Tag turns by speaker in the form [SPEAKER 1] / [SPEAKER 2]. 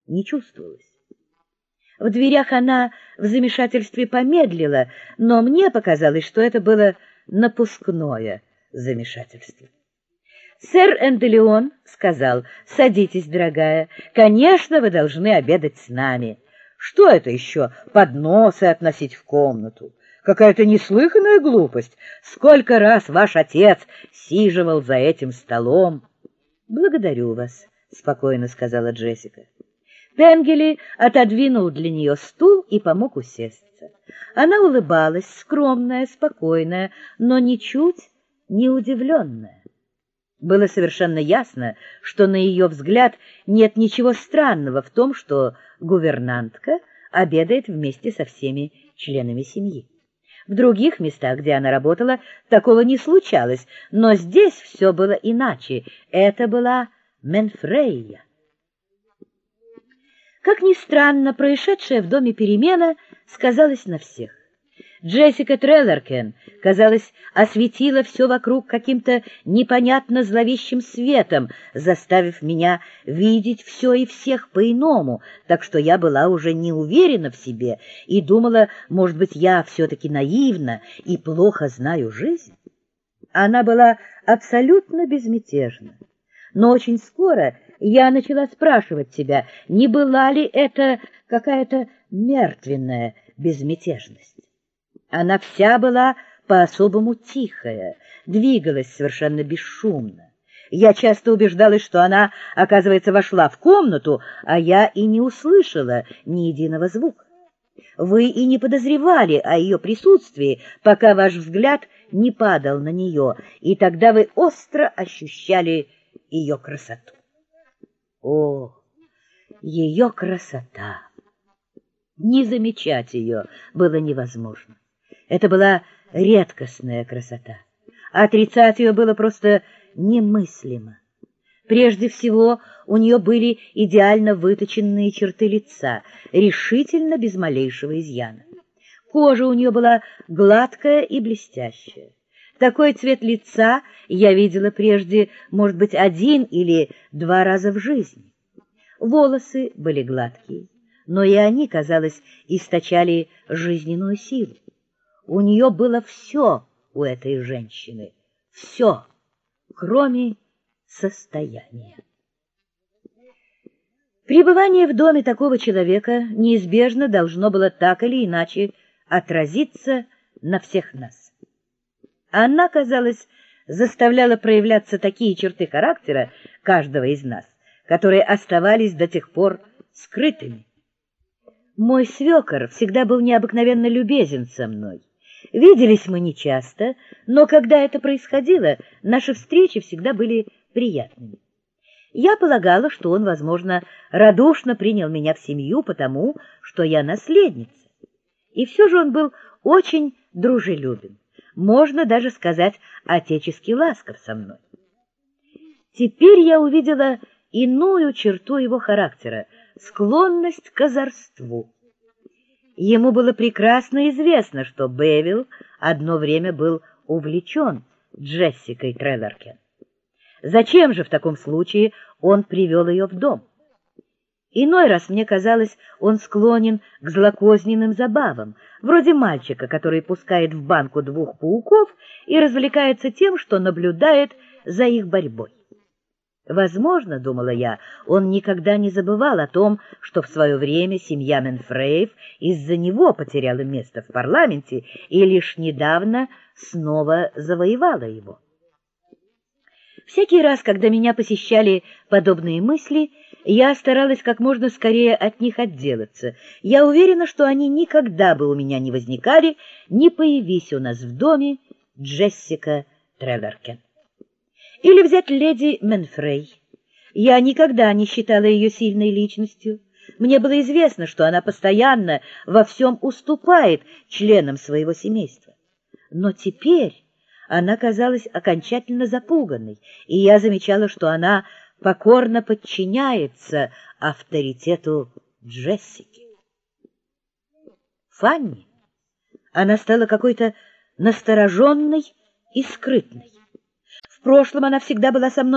[SPEAKER 1] не чувствовалось. В дверях она в замешательстве помедлила, но мне показалось, что это было напускное замешательство. Сэр Энделеон сказал: «Садитесь, дорогая, конечно, вы должны обедать с нами. Что это еще подносы относить в комнату? Какая-то неслыханная глупость. Сколько раз ваш отец сиживал за этим столом!» «Благодарю вас», — спокойно сказала Джессика. Пенгелли отодвинул для нее стул и помог усесться. Она улыбалась, скромная, спокойная, но ничуть не удивленная. Было совершенно ясно, что на ее взгляд нет ничего странного в том, что гувернантка обедает вместе со всеми членами семьи. В других местах, где она работала, такого не случалось, но здесь все было иначе. Это была Менфрейя. Как ни странно, происшедшая в доме перемена сказалась на всех. Джессика Трелларкен, казалось, осветила все вокруг каким-то непонятно зловещим светом, заставив меня видеть все и всех по-иному, так что я была уже не уверена в себе и думала, может быть, я все-таки наивна и плохо знаю жизнь. Она была абсолютно безмятежна. Но очень скоро я начала спрашивать себя, не была ли это какая-то мертвенная безмятежность. Она вся была по-особому тихая, двигалась совершенно бесшумно. Я часто убеждалась, что она, оказывается, вошла в комнату, а я и не услышала ни единого звука. Вы и не подозревали о ее присутствии, пока ваш взгляд не падал на нее, и тогда вы остро ощущали ее красоту. О, ее красота! Не замечать ее было невозможно. Это была редкостная красота. Отрицать ее было просто немыслимо. Прежде всего, у нее были идеально выточенные черты лица, решительно без малейшего изъяна. Кожа у нее была гладкая и блестящая. Такой цвет лица я видела прежде, может быть, 1 или 2 раза в жизни. Волосы были гладкие, но и они, казалось, источали жизненную силу. У нее было все, у этой женщины, все, кроме состояния. Пребывание в доме такого человека неизбежно должно было так или иначе отразиться на всех нас. Она, казалось, заставляла проявляться такие черты характера каждого из нас, которые оставались до тех пор скрытыми. Мой свекор всегда был необыкновенно любезен со мной. Виделись мы нечасто, но когда это происходило, наши встречи всегда были приятными. Я полагала, что он, возможно, радушно принял меня в семью, потому что я наследница. И все же он был очень дружелюбен, можно даже сказать, отечески ласков со мной. Теперь я увидела иную черту его характера — склонность к озорству. Ему было прекрасно известно, что Бевилл одно время был увлечен Джессикой Трелларкен. Зачем же в таком случае он привел ее в дом? Иной раз мне казалось, он склонен к злокозненным забавам, вроде мальчика, который пускает в банку 2 пауков и развлекается тем, что наблюдает за их борьбой. Возможно, думала я, он никогда не забывал о том, что в свое время семья Менфреев из-за него потеряла место в парламенте и лишь недавно снова завоевала его. Всякий раз, когда меня посещали подобные мысли, я старалась как можно скорее от них отделаться. Я уверена, что они никогда бы у меня не возникали, не появись у нас в доме Джессика Трелларкен. Или взять леди Менфрей. Я никогда не считала ее сильной личностью. Мне было известно, что она постоянно во всем уступает членам своего семейства. Но теперь она казалась окончательно запуганной, и я замечала, что она покорно подчиняется авторитету Джессики. Фанни. Она стала какой-то настороженной и скрытной. В прошлом она всегда была со мной